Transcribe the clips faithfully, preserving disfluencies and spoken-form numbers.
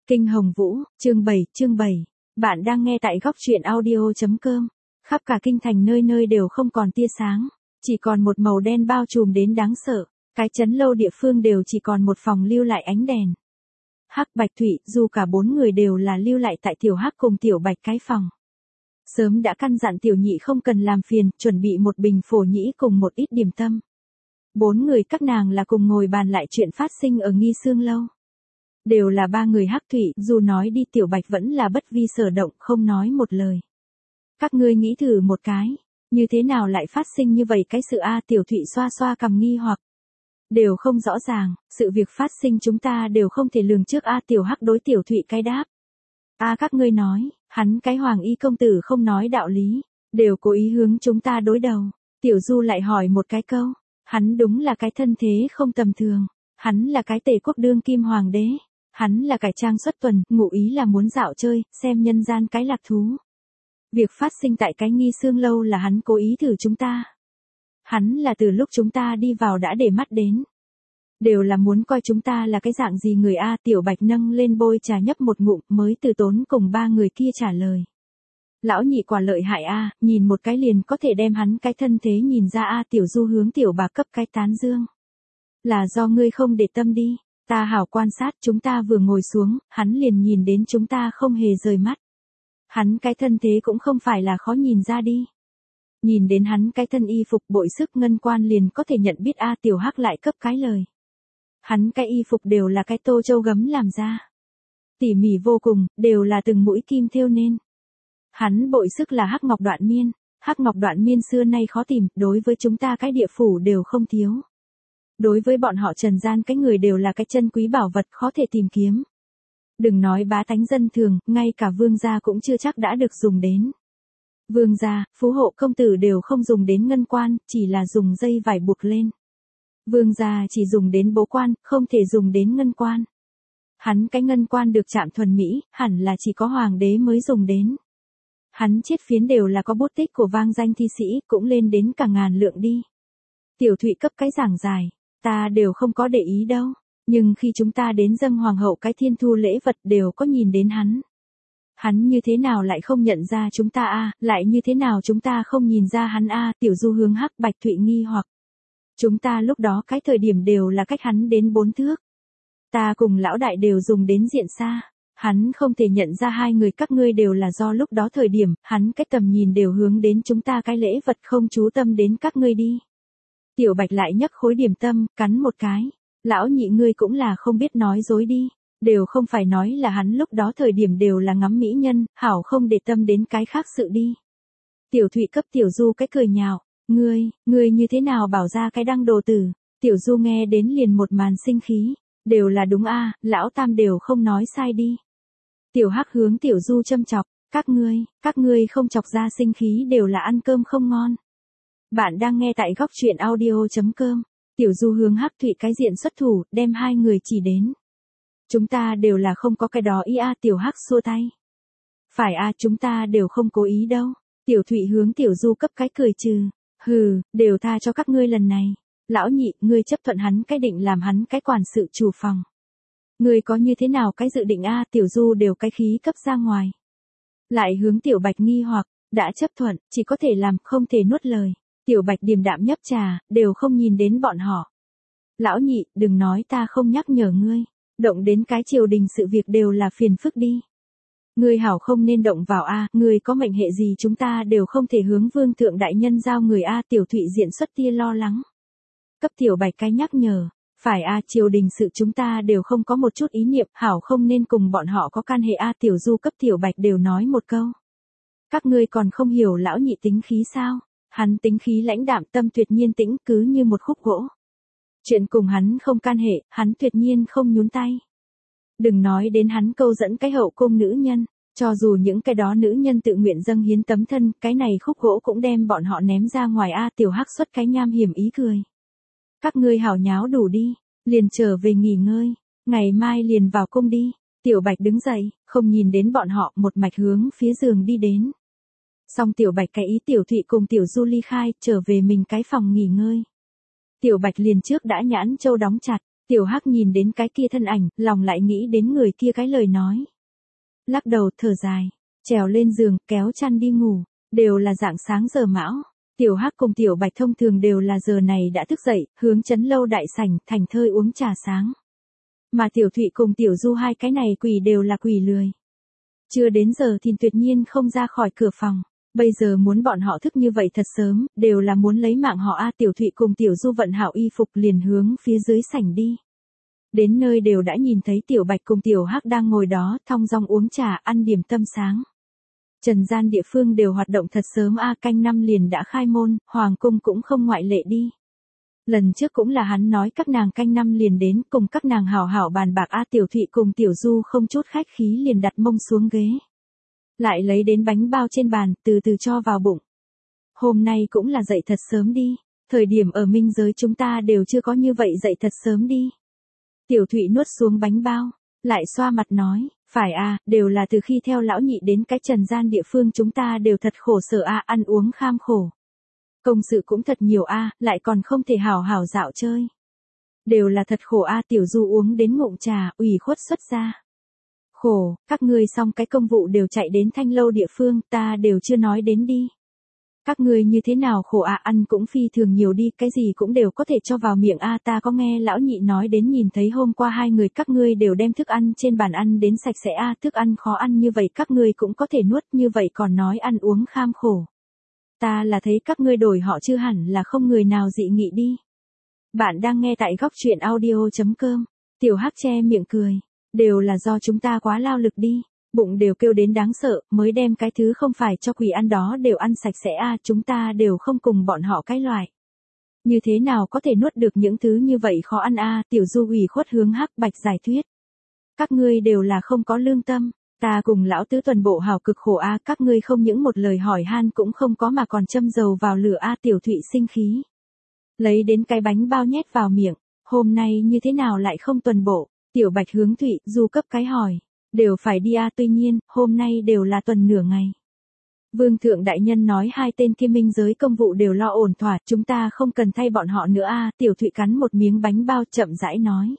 Kinh Hồng Vũ, chương bảy, chương bảy. Bạn đang nghe tại góc truyện audio.com. Khắp cả kinh thành nơi nơi đều không còn tia sáng, chỉ còn một màu đen bao trùm đến đáng sợ, cái trấn lâu địa phương đều chỉ còn một phòng lưu lại ánh đèn. Hắc Bạch Thụy, dù cả bốn người đều là lưu lại tại Tiểu Hắc cùng Tiểu Bạch cái phòng. Sớm đã căn dặn Tiểu Nhị không cần làm phiền, chuẩn bị một bình phổ nhĩ cùng một ít điểm tâm. Bốn người các nàng là cùng ngồi bàn lại chuyện phát sinh ở Nghi Sương lâu. Đều là ba người Hắc Thụy, dù nói đi Tiểu Bạch vẫn là bất vi sở động, không nói một lời. Các ngươi nghĩ thử một cái, như thế nào lại phát sinh như vậy cái sự a Tiểu Thụy xoa xoa cằm nghi hoặc. Đều không rõ ràng, sự việc phát sinh chúng ta đều không thể lường trước a Tiểu Hắc đối Tiểu Thụy cái đáp. A các ngươi nói, hắn cái Hoàng Y công tử không nói đạo lý, đều cố ý hướng chúng ta đối đầu. Tiểu Du lại hỏi một cái câu, hắn đúng là cái thân thế không tầm thường, hắn là cái Tề quốc đương kim hoàng đế, hắn là cải trang xuất tuần, ngụ ý là muốn dạo chơi, xem nhân gian cái lạc thú. Việc phát sinh tại cái Nghi Sương lâu là hắn cố ý thử chúng ta. Hắn là từ lúc chúng ta đi vào đã để mắt đến. Đều là muốn coi chúng ta là cái dạng gì người a Tiểu Bạch nâng lên bôi trà nhấp một ngụm mới từ tốn cùng ba người kia trả lời. Lão Nhị quả lợi hại a nhìn một cái liền có thể đem hắn cái thân thế nhìn ra a Tiểu Du hướng Tiểu Bà cấp cái tán dương. Là do ngươi không để tâm đi, ta hảo quan sát chúng ta vừa ngồi xuống, hắn liền nhìn đến chúng ta không hề rời mắt. Hắn cái thân thế cũng không phải là khó nhìn ra đi. Nhìn đến hắn cái thân y phục bội sức ngân quan liền có thể nhận biết a Tiểu Hắc lại cấp cái lời. Hắn cái y phục đều là cái tô châu gấm làm ra. Tỉ mỉ vô cùng, đều là từng mũi kim thêu nên. Hắn bội sức là hắc ngọc đoạn miên, hắc ngọc đoạn miên xưa nay khó tìm, đối với chúng ta cái địa phủ đều không thiếu. Đối với bọn họ trần gian cái người đều là cái chân quý bảo vật khó thể tìm kiếm. Đừng nói bá tánh dân thường, ngay cả vương gia cũng chưa chắc đã được dùng đến. Vương gia, phú hộ công tử đều không dùng đến ngân quan, chỉ là dùng dây vải buộc lên. Vương gia chỉ dùng đến bố quan, không thể dùng đến ngân quan. Hắn cái ngân quan được chạm thuần mỹ, hẳn là chỉ có hoàng đế mới dùng đến. Hắn chiết phiến đều là có bút tích của vang danh thi sĩ, cũng lên đến cả ngàn lượng đi. Tiểu Thụy cấp cái giảng dài, ta đều không có để ý đâu, nhưng khi chúng ta đến dâng hoàng hậu cái thiên thu lễ vật đều có nhìn đến hắn. Hắn như thế nào lại không nhận ra chúng ta a lại như thế nào chúng ta không nhìn ra hắn a Tiểu Du hướng Hắc Bạch Thụy nghi hoặc. Chúng ta lúc đó cái thời điểm đều là cách hắn đến bốn thước. Ta cùng lão đại đều dùng đến diện xa. Hắn không thể nhận ra hai người các ngươi đều là do lúc đó thời điểm, hắn cái tầm nhìn đều hướng đến chúng ta cái lễ vật không chú tâm đến các ngươi đi. Tiểu Bạch lại nhấc khối điểm tâm, cắn một cái. Lão Nhị ngươi cũng là không biết nói dối đi. Đều không phải nói là hắn lúc đó thời điểm đều là ngắm mỹ nhân, hảo không để tâm đến cái khác sự đi. Tiểu Thụy cấp Tiểu Du cái cười nhạo. Ngươi, ngươi như thế nào bảo ra cái đăng đồ tử. Tiểu Du nghe đến liền một màn sinh khí. Đều là đúng a lão tam đều không nói sai đi. Tiểu Hắc hướng Tiểu Du châm chọc, các ngươi, các ngươi không chọc ra sinh khí đều là ăn cơm không ngon. Bạn đang nghe tại góc truyện audio.com, Tiểu Du hướng Hắc Thụy cái diện xuất thủ, đem hai người chỉ đến. Chúng ta đều là không có cái đó ý a Tiểu Hắc xua tay. Phải a chúng ta đều không cố ý đâu. Tiểu Thụy hướng Tiểu Du cấp cái cười trừ, hừ, đều tha cho các ngươi lần này. Lão Nhị, ngươi chấp thuận hắn cái định làm hắn cái quản sự chủ phòng. Ngươi có như thế nào cái dự định a Tiểu Du đều cái khí cấp ra ngoài. Lại hướng Tiểu Bạch nghi hoặc, đã chấp thuận, chỉ có thể làm, không thể nuốt lời. Tiểu Bạch điềm đạm nhấp trà, đều không nhìn đến bọn họ. Lão Nhị, đừng nói ta không nhắc nhở ngươi, động đến cái triều đình sự việc đều là phiền phức đi. Ngươi hảo không nên động vào a, ngươi có mệnh hệ gì chúng ta đều không thể hướng vương thượng đại nhân giao người a Tiểu Thụy diện xuất tia lo lắng. Cấp Tiểu Bạch cái nhắc nhở, phải a triều đình sự chúng ta đều không có một chút ý niệm, hảo không nên cùng bọn họ có can hệ a Tiểu Du cấp Tiểu Bạch đều nói một câu. Các ngươi còn không hiểu lão Nhị tính khí sao? Hắn tính khí lãnh đạm tâm tuyệt nhiên tĩnh cứ như một khúc gỗ. Chuyện cùng hắn không can hệ, hắn tuyệt nhiên không nhún tay. Đừng nói đến hắn câu dẫn cái hậu cung nữ nhân, cho dù những cái đó nữ nhân tự nguyện dâng hiến tấm thân, cái này khúc gỗ cũng đem bọn họ ném ra ngoài a Tiểu Hắc xuất cái nham hiểm ý cười. Các ngươi hảo nháo đủ đi, liền trở về nghỉ ngơi, ngày mai liền vào cung đi. Tiểu Bạch đứng dậy, không nhìn đến bọn họ, một mạch hướng phía giường đi đến. Xong Tiểu Bạch cái ý Tiểu Thụy cùng Tiểu Du ly khai, trở về mình cái phòng nghỉ ngơi. Tiểu Bạch liền trước đã nhãn châu đóng chặt, Tiểu Hắc nhìn đến cái kia thân ảnh, lòng lại nghĩ đến người kia cái lời nói. Lắc đầu thở dài, trèo lên giường, kéo chăn đi ngủ, đều là rạng sáng giờ mão. Tiểu Hắc cùng Tiểu Bạch thông thường đều là giờ này đã thức dậy, hướng trấn lâu đại sảnh, thành thơi uống trà sáng. Mà Tiểu Thụy cùng Tiểu Du hai cái này quỷ đều là quỷ lười. Chưa đến giờ thì tuyệt nhiên không ra khỏi cửa phòng. Bây giờ muốn bọn họ thức như vậy thật sớm, đều là muốn lấy mạng họ A. Tiểu Thụy cùng Tiểu Du vận hảo y phục liền hướng phía dưới sảnh đi. Đến nơi đều đã nhìn thấy Tiểu Bạch cùng Tiểu Hắc đang ngồi đó, thong dong uống trà, ăn điểm tâm sáng. Trần gian địa phương đều hoạt động thật sớm A, canh năm liền đã khai môn, hoàng cung cũng không ngoại lệ đi. Lần trước cũng là hắn nói các nàng canh năm liền đến, cùng các nàng hảo hảo bàn bạc A. Tiểu Thụy cùng Tiểu Du không chút khách khí liền đặt mông xuống ghế. Lại lấy đến bánh bao trên bàn, từ từ cho vào bụng. Hôm nay cũng là dậy thật sớm đi, thời điểm ở minh giới chúng ta đều chưa có như vậy dậy thật sớm đi. Tiểu Thụy nuốt xuống bánh bao, lại xoa mặt nói, phải à, đều là từ khi theo lão nhị đến cái trần gian địa phương chúng ta đều thật khổ sở a, ăn uống kham khổ. Công sự cũng thật nhiều a, lại còn không thể hảo hảo dạo chơi. Đều là thật khổ a. Tiểu Du uống đến ngụm trà, ủy khuất xuất ra. Khổ, các ngươi xong cái công vụ đều chạy đến Thanh Lâu địa phương, ta đều chưa nói đến đi. Các ngươi như thế nào khổ à, ăn cũng phi thường nhiều đi, cái gì cũng đều có thể cho vào miệng a. Ta có nghe lão nhị nói đến nhìn thấy hôm qua hai người các ngươi đều đem thức ăn trên bàn ăn đến sạch sẽ a, thức ăn khó ăn như vậy các ngươi cũng có thể nuốt, như vậy còn nói ăn uống kham khổ. Ta là thấy các ngươi đổi họ chưa hẳn là không người nào dị nghị đi. Bạn đang nghe tại góc truyện audio chấm com. Tiểu Hắc che miệng cười, đều là do chúng ta quá lao lực đi. Bụng đều kêu đến đáng sợ, mới đem cái thứ không phải cho quỷ ăn đó đều ăn sạch sẽ a, chúng ta đều không cùng bọn họ cái loại. Như thế nào có thể nuốt được những thứ như vậy khó ăn a. Tiểu Du ủy khuất hướng Hắc Bạch giải thuyết. Các ngươi đều là không có lương tâm, ta cùng lão tứ tuần bộ hào cực khổ a, các ngươi không những một lời hỏi han cũng không có mà còn châm dầu vào lửa a. Tiểu Thụy sinh khí, lấy đến cái bánh bao nhét vào miệng, hôm nay như thế nào lại không tuần bộ. Tiểu Bạch hướng Thụy, Du cấp cái hỏi. Đều phải đi a, tuy nhiên, hôm nay đều là tuần nửa ngày. Vương thượng đại nhân nói hai tên kia minh giới công vụ đều lo ổn thỏa, chúng ta không cần thay bọn họ nữa a. Tiểu Thụy cắn một miếng bánh bao chậm rãi nói.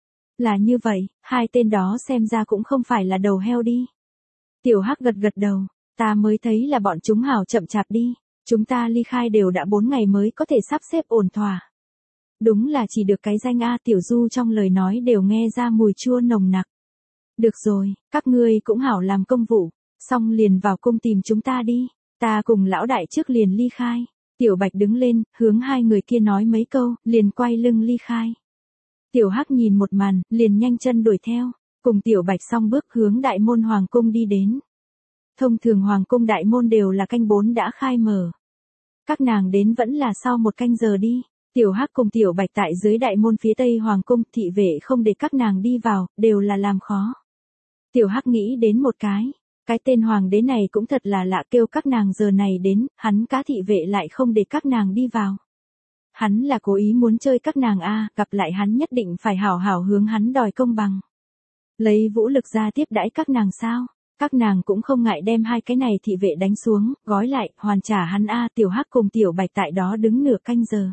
Là như vậy, hai tên đó xem ra cũng không phải là đầu heo đi. Tiểu Hắc gật gật đầu, ta mới thấy là bọn chúng hảo chậm chạp đi, chúng ta ly khai đều đã bốn ngày mới có thể sắp xếp ổn thỏa. Đúng là chỉ được cái danh a. Tiểu Du trong lời nói đều nghe ra mùi chua nồng nặc. Được rồi, các ngươi cũng hảo làm công vụ, xong liền vào cung tìm chúng ta đi, ta cùng lão đại trước liền ly khai. Tiểu Bạch đứng lên, hướng hai người kia nói mấy câu, liền quay lưng ly khai. Tiểu Hắc nhìn một màn, liền nhanh chân đuổi theo, cùng Tiểu Bạch song bước hướng đại môn hoàng cung đi đến. Thông thường hoàng cung đại môn đều là canh bốn đã khai mở. Các nàng đến vẫn là sau một canh giờ đi. Tiểu Hắc cùng Tiểu Bạch tại dưới đại môn phía tây hoàng cung, thị vệ không để các nàng đi vào, đều là làm khó. Tiểu Hắc nghĩ đến một cái, cái tên hoàng đế này cũng thật là lạ, kêu các nàng giờ này đến, hắn cá thị vệ lại không để các nàng đi vào. Hắn là cố ý muốn chơi các nàng a, gặp lại hắn nhất định phải hảo hảo hướng hắn đòi công bằng. Lấy vũ lực ra tiếp đãi các nàng sao? Các nàng cũng không ngại đem hai cái này thị vệ đánh xuống, gói lại, hoàn trả hắn a. Tiểu Hắc cùng Tiểu Bạch tại đó đứng nửa canh giờ.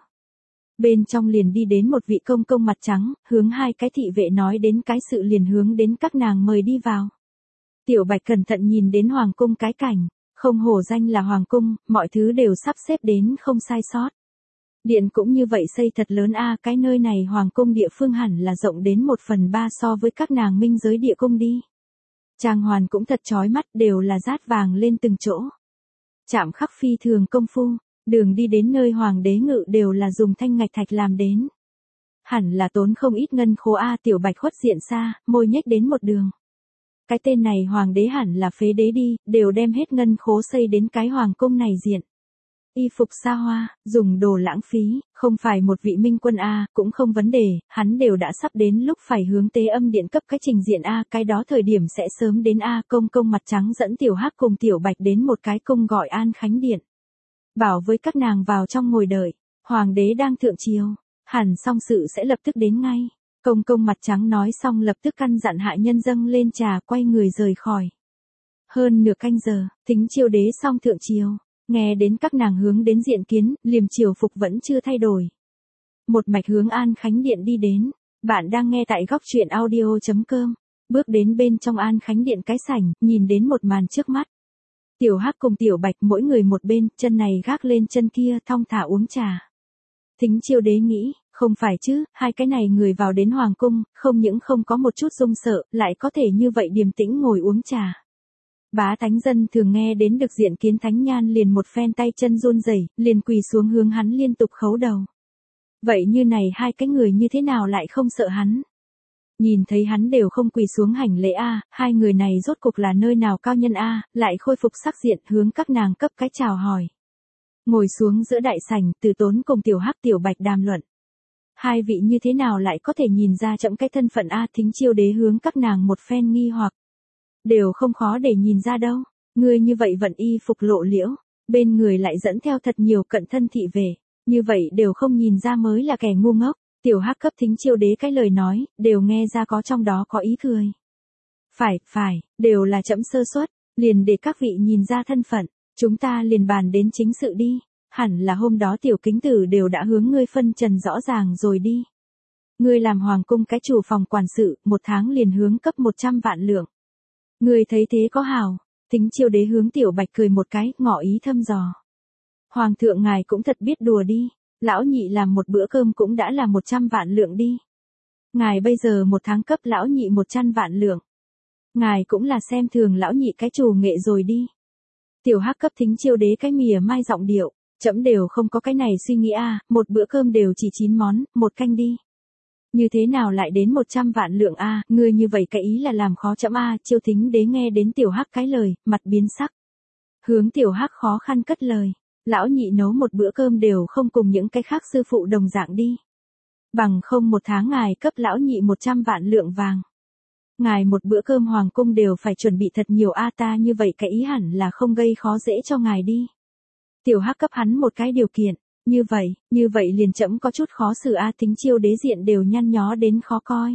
Bên trong liền đi đến một vị công công mặt trắng, hướng hai cái thị vệ nói đến cái sự liền hướng đến các nàng mời đi vào. Tiểu Bạch cẩn thận nhìn đến hoàng cung cái cảnh, không hổ danh là hoàng cung, mọi thứ đều sắp xếp đến không sai sót. Điện cũng như vậy xây thật lớn a, cái nơi này hoàng cung địa phương hẳn là rộng đến một phần ba so với các nàng minh giới địa cung đi. Trang hoàn cũng thật chói mắt, đều là dát vàng lên từng chỗ. Chạm khắc phi thường công phu. Đường đi đến nơi hoàng đế ngự đều là dùng thanh ngạch thạch làm đến. Hẳn là tốn không ít ngân khố a. Tiểu Bạch khuất diện xa, môi nhếch đến một đường. Cái tên này hoàng đế hẳn là phế đế đi, đều đem hết ngân khố xây đến cái hoàng cung này diện. Y phục xa hoa, dùng đồ lãng phí, không phải một vị minh quân a, cũng không vấn đề, hắn đều đã sắp đến lúc phải hướng tế âm điện cấp cái trình diện a, cái đó thời điểm sẽ sớm đến a. Công công mặt trắng dẫn Tiểu Hắc cùng Tiểu Bạch đến một cái cung gọi An Khánh Điện. Bảo với các nàng vào trong ngồi đợi, hoàng đế đang thượng triều, hẳn xong sự sẽ lập tức đến ngay. Công công mặt trắng nói xong lập tức căn dặn hạ nhân dâng lên trà, quay người rời khỏi. Hơn nửa canh giờ, thính chiêu đế xong thượng triều, nghe đến các nàng hướng đến diện kiến, liềm triều phục vẫn chưa thay đổi. Một mạch hướng An Khánh Điện đi đến, Bạn đang nghe tại góc truyện audio.com. Bước đến bên trong An Khánh Điện cái sảnh, nhìn đến một màn trước mắt. Tiểu Hắc cùng Tiểu Bạch mỗi người một bên, chân này gác lên chân kia, thong thả uống trà. Thính Chiêu Đế nghĩ, không phải chứ, hai cái này người vào đến hoàng cung, không những không có một chút run sợ, lại có thể như vậy điềm tĩnh ngồi uống trà. Bá tánh dân thường nghe đến được diện kiến Thánh Nhan liền một phen tay chân run rẩy, liền quỳ xuống hướng hắn liên tục khấu đầu. Vậy như này hai cái người như thế nào lại không sợ hắn? Nhìn thấy hắn đều không quỳ xuống hành lễ a, hai người này rốt cục là nơi nào cao nhân a, lại khôi phục sắc diện hướng các nàng cấp cái chào hỏi. Ngồi xuống giữa đại sảnh, Từ Tốn cùng Tiểu Hắc Tiểu Bạch đàm luận. Hai vị như thế nào lại có thể nhìn ra chậm cái thân phận a, Thính Chiêu Đế hướng các nàng một phen nghi hoặc. Đều không khó để nhìn ra đâu, ngươi như vậy vận y phục lộ liễu, bên người lại dẫn theo thật nhiều cận thân thị về, như vậy đều không nhìn ra mới là kẻ ngu ngốc. Tiểu Hắc cấp Thính Chiêu Đế cái lời nói, đều nghe ra có trong đó có ý cười. Phải, phải, đều là trẫm sơ suất, liền để các vị nhìn ra thân phận, chúng ta liền bàn đến chính sự đi, hẳn là hôm đó Tiểu Kính Tử đều đã hướng ngươi phân trần rõ ràng rồi đi. Ngươi làm hoàng cung cái chủ phòng quản sự, một tháng liền hướng cấp một trăm vạn lượng. Ngươi thấy thế có hào? Thính Chiêu Đế hướng Tiểu Bạch cười một cái, ngỏ ý thăm dò. Hoàng thượng ngài cũng thật biết đùa đi. Lão nhị làm một bữa cơm cũng đã là một trăm vạn lượng đi. Ngài bây giờ một tháng cấp lão nhị một trăm vạn lượng. Ngài cũng là xem thường lão nhị cái chủ nghệ rồi đi. Tiểu Hắc cấp Thính Chiêu Đế cái mỉa mai giọng điệu, trẫm đều không có cái này suy nghĩ a, một bữa cơm đều chỉ chín món, một canh đi. Như thế nào lại đến một trăm vạn lượng a, ngươi như vậy cái ý là làm khó trẫm a, Chiêu Thính Đế nghe đến Tiểu Hắc cái lời, mặt biến sắc. Hướng Tiểu Hắc khó khăn cất lời. Lão nhị nấu một bữa cơm đều không cùng những cái khác sư phụ đồng dạng đi. Bằng không một tháng ngài cấp lão nhị một trăm vạn lượng vàng. Ngài một bữa cơm hoàng cung đều phải chuẩn bị thật nhiều a, ta như vậy cái ý hẳn là không gây khó dễ cho ngài đi. Tiểu Hắc cấp hắn một cái điều kiện, như vậy, như vậy liền trẫm có chút khó xử a, Thính Chiêu Đế diện đều nhăn nhó đến khó coi.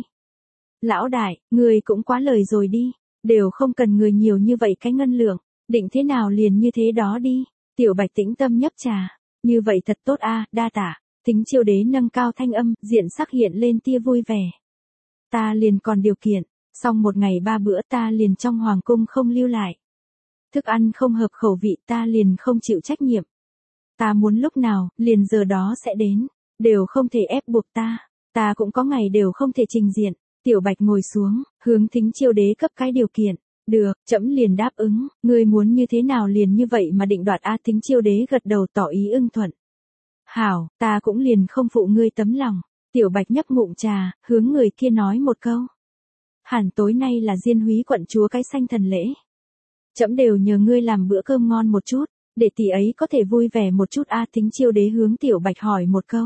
Lão đại, người cũng quá lời rồi đi, đều không cần người nhiều như vậy cái ngân lượng, định thế nào liền như thế đó đi. Tiểu Bạch tĩnh tâm nhấp trà, như vậy thật tốt a, đa tạ. Thính Chiêu Đế nâng cao thanh âm, diện sắc hiện lên tia vui vẻ. Ta liền còn điều kiện, xong một ngày ba bữa ta liền trong hoàng cung không lưu lại. Thức ăn không hợp khẩu vị ta liền không chịu trách nhiệm. Ta muốn lúc nào, liền giờ đó sẽ đến, đều không thể ép buộc ta, ta cũng có ngày đều không thể trình diện. Tiểu Bạch ngồi xuống, hướng Thính Chiêu Đế cấp cái điều kiện. Được, trẫm liền đáp ứng, ngươi muốn như thế nào liền như vậy mà định đoạt a, Thính Chiêu Đế gật đầu tỏ ý ưng thuận. Hảo, ta cũng liền không phụ ngươi tấm lòng. Tiểu Bạch nhấp ngụm trà, hướng người kia nói một câu. Hẳn tối nay là Diên Húy quận chúa cái sanh thần lễ. Trẫm đều nhờ ngươi làm bữa cơm ngon một chút, để tỷ ấy có thể vui vẻ một chút a, Thính Chiêu Đế hướng Tiểu Bạch hỏi một câu.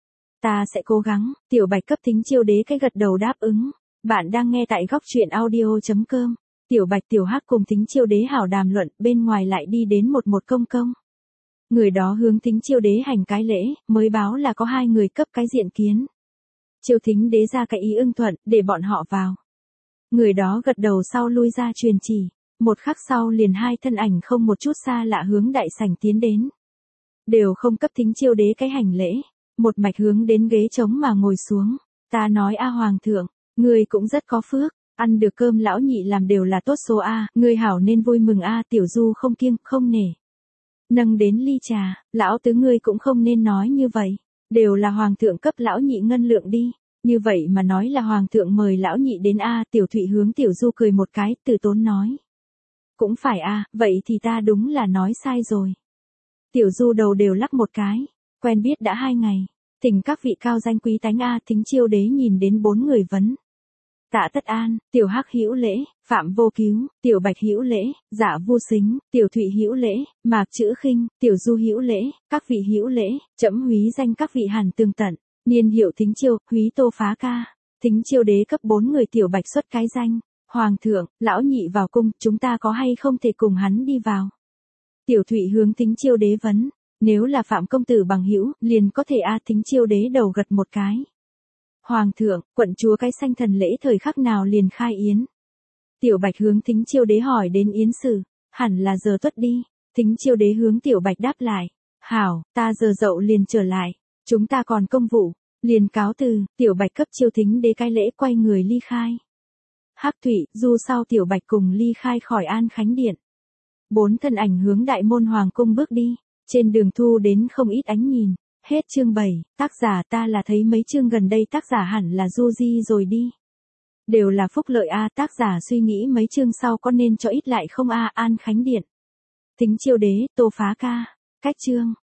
Ta sẽ cố gắng, Tiểu Bạch cấp Thính Chiêu Đế cái gật đầu đáp ứng. Bạn đang nghe tại góc truyện audio.com. Tiểu Bạch Tiểu Hắc cùng Thính Chiêu Đế hảo đàm luận, bên ngoài lại đi đến một một công công. Người đó hướng Thính Chiêu Đế hành cái lễ, mới báo là có hai người cấp cái diện kiến. Chiêu Thính Đế ra cái ý ưng thuận, để bọn họ vào. Người đó gật đầu sau lui ra truyền chỉ, một khắc sau liền hai thân ảnh không một chút xa lạ hướng đại sảnh tiến đến. Đều không cấp Thính Chiêu Đế cái hành lễ, một mạch hướng đến ghế trống mà ngồi xuống. Ta nói a hoàng thượng, người cũng rất có phước. Ăn được cơm lão nhị làm đều là tốt số a, ngươi hảo nên vui mừng a, Tiểu Du không kiêng, không nể. Nâng đến ly trà, lão tứ ngươi cũng không nên nói như vậy, đều là hoàng thượng cấp lão nhị ngân lượng đi, như vậy mà nói là hoàng thượng mời lão nhị đến a, Tiểu Thụy hướng Tiểu Du cười một cái, Từ Tốn nói. Cũng phải a, vậy thì ta đúng là nói sai rồi. Tiểu Du đầu đều lắc một cái, quen biết đã hai ngày, thỉnh các vị cao danh quý tánh a, Thính Chiêu Đế nhìn đến bốn người vấn. Tạ Tất An, Tiểu Hắc hữu lễ, Phạm Vô Cứu, Tiểu Bạch hữu lễ, Dạ Vô Sính, Tiểu Thụy hữu lễ, Mạc Chữ Khinh, Tiểu Du hữu lễ, các vị hữu lễ, trẫm húy danh các vị hàn tương tận, niên hiệu Thính Chiêu, húy Tô Phá Ca. Thính Chiêu Đế cấp bốn người Tiểu Bạch xuất cái danh. Hoàng thượng, lão nhị vào cung, chúng ta có hay không thể cùng hắn đi vào? Tiểu Thụy hướng Thính Chiêu Đế vấn, nếu là Phạm công tử bằng hữu, liền có thể a, Thính Chiêu Đế đầu gật một cái. Hoàng thượng, quận chúa cái sanh thần lễ thời khắc nào liền khai yến? Tiểu Bạch hướng Thính Chiêu Đế hỏi đến yến sử, hẳn là giờ tuất đi. Thính Chiêu Đế hướng Tiểu Bạch đáp lại, hảo, ta giờ dậu liền trở lại, chúng ta còn công vụ, Liền cáo từ, Tiểu Bạch cấp Chiêu Thính đế cái lễ quay người ly khai. Hắc Thụy, Du sau Tiểu Bạch cùng ly khai khỏi An Khánh Điện. Bốn thân ảnh hướng Đại Môn Hoàng cung bước đi, trên đường thu đến không ít ánh nhìn. Hết chương bảy, tác giả ta là thấy mấy chương gần đây tác giả hẳn là Du Di rồi đi. Đều là phúc lợi a, tác giả suy nghĩ mấy chương sau có nên cho ít lại không a. An Khánh Điện. Thính Chiêu Đế, Tô Phá Ca. Cách chương.